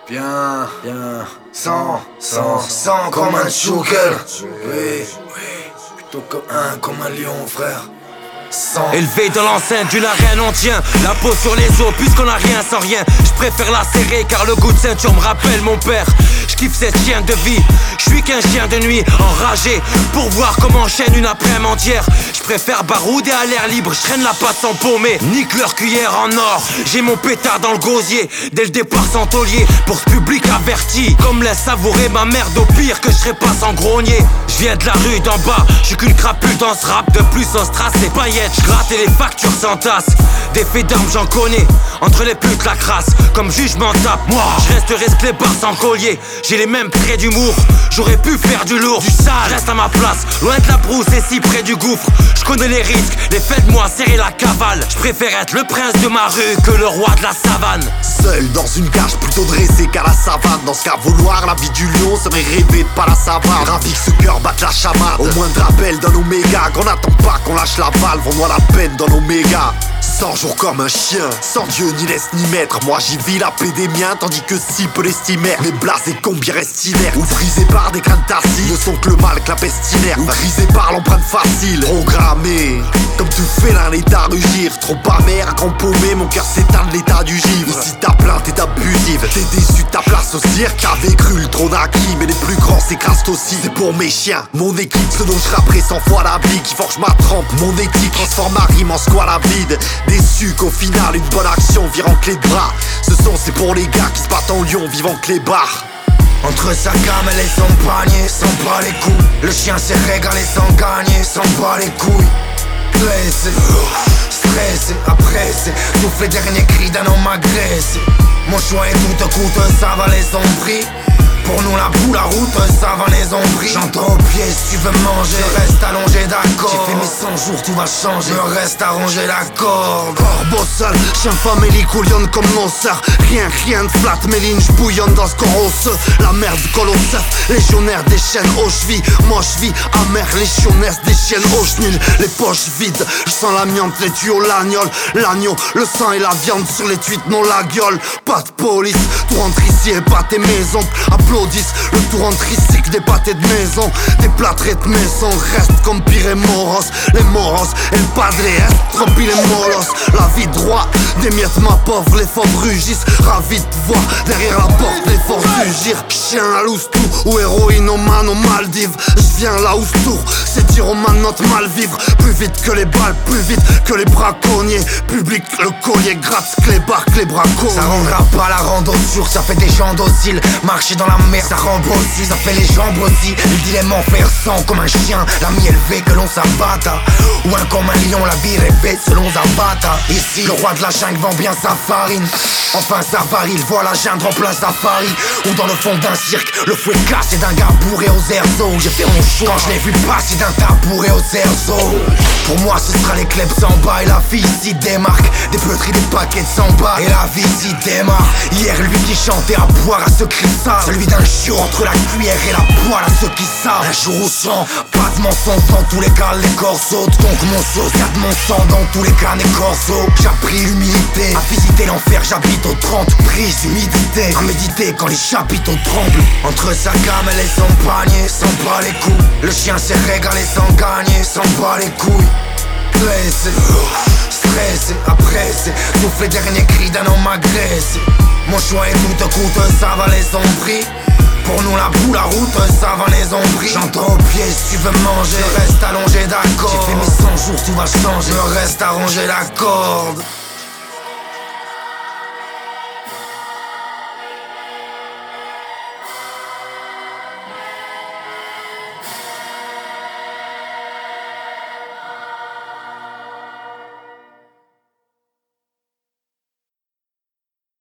Bien, sans comme un choukel. Oui, plutôt comme un lion, frère. Élevé dans l'enceinte d'une arène, on tient la peau sur les os puisqu'on a rien sans rien. Je préfère la serrer car le goût de ceinture me rappelle mon père. Je kiffe cette chien de vie, je suis qu'un chien de nuit enragé pour voir comment enchaîne une après-midi entière. Je préfère barouder à l'air libre, je traîne la patte sans paumer. Nique leur cuillère en or, j'ai mon pétard dans le gosier. Dès le départ sans taulier, pour ce public averti, comme laisse savourer ma merde au pire que je serais pas sans grogner. Je viens de la rue d'en bas, je suis qu'une crapule dans ce rap. De plus on strass et paillettes, je gratte et les factures s'entassent. Des faits d'armes j'en connais, entre les putes la crasse. Comme juge m'en tape, moi je resterai clébard sans collier. J'ai les mêmes traits d'humour, j'aurais pu faire du lourd, du sale. Je reste à ma place, loin de la brousse et si près du gouffre. Je connais les risques, les faites-moi serrer la cavale. Je préfère être le prince de ma rue que le roi de la savane. Seul dans une cage plutôt dressée qu'à la savane. Dans ce cas vouloir la vie du lion serait rêver de pas la savane. Ravi que ce cœur batte la chamade. Au moindre appel d'un oméga, qu'on n'attend pas qu'on lâche la valve. On noie la peine dans l'oméga. 100 jours comme un chien, sans Dieu ni laisse ni maître. Moi j'y vis la paix des miens, tandis que si peu l'estimer. Mes blasés combien restent inertes, ou brisés par des crânes tarsiles, ne sont que le mal que la peste inerte. Ou brisés par l'empreinte facile, programmé comme tout félin l'état rugir. Trop amer, grand paumé, mon cœur s'éteint de l'état du givre. Ici ta plainte est abusive, t'es déçu de ta place au cirque. Avait cru le trône acquis, mais les plus grands s'écrasent aussi. C'est pour mes chiens, mon équipe, ce dont je rapperai 100 fois la vie. Qui forge ma trempe, mon éthique transforme ma rime en squale à vide. Déçu qu'au final une bonne action vire en clé de bras. C'est pour les gars qui se battent en lion vivant que les barres. Entre sa gamelle et son panier, s'en bat les coups. Le chien s'est régalé sans gagner, s'en bat les couilles. Blessé, stressé, apprécié, souffle les derniers cris d'un homme agressé. Mon choix est tout coûte, ça valait son prix. Pour nous la boue, la route, ça va les ombris. J'entends au pied si tu veux manger, je reste allongé d'accord. J'ai fait mes 100 jours, tout va changer, je reste à ronger la corde. Corbeau seul, chien famélique couillonne comme nos sœurs. Rien de flatte, mes lignes j'bouillonne dans ce corps osseux. La merde colossale, légionnaire des chaînes aux chevilles. Moi j'vis amer, légionnaire des chiennes aux chenilles. Les poches vides, je sens l'amiante, les tuyaux, l'agnole. L'agneau, le sang et la viande sur les tuites, non la gueule. Pas de police, tout rentre ici et pas tes maisons. Le tour en tricycle, des pâtés de maison, des plâtrés de maison restent comme pire et moros. Les moros et le padre est trop pile et molos. La vie droit, des miettes ma pauvre, les fauves rugissent. Ravi de voir derrière la porte les forces rugir. Chien à l'oustou ou héroïne au man aux Maldives. J'viens là où tour, c'est dire aux man notre mal vivre. Plus vite que les balles, plus vite que les braconniers. Public le collier gratte, que les barques, les braconniers. Ça rendra pas la rando sûre, ça fait des gens dociles. Marcher dans la mer, ça rend aussi, ça fait les jambes aussi. Le dilemme en faire sang comme un chien, l'ami élevé que l'on s'abatta. Ou un comme un lion, la vie rêvée selon Zapata. Ici, le roi de la jungle vend bien sa farine. Enfin ça varie, il voit la jungle en plein safari. Ou dans le fond d'un cirque, le fouet cassé d'un gars bourré aux airzots. J'ai fait mon choix quand je l'ai vu passer d'un tabouret aux airzots. Pour moi ce sera les clubs sans bas et la vie s'y démarque. Des pleuteries, des paquets de 100 bas et la vie s'y démarre. Hier lui qui chantait à boire à ce cri sale, celui d'un chiot entre la cuillère et la poêle à ceux qui savent. Un jour au sang, pas de mensonge dans tous les cas, les corps sautent. Donc mon sauce, y'a de mon sang dans tous les cas, les corps sautent. J'ai appris l'humilité, à visiter l'enfer, j'habite aux 30. Prise humidité, à méditer quand les chapiteaux tremblent. Entre sa gamelle et son panier, s'en bat les coups. Le chien s'est régalé sans gagner, s'en bat les couilles. Blessé, stressé, apprécié, souffle les derniers cris d'un homme agressé. Mon choix est tout coûte, ça valait son prix. Pour nous la boue, la route, ça va les ombris. J'entends au pied si tu veux manger, je reste allongé d'accord. J'ai fait mes 100 jours, tout va changer, je reste à ronger la corde.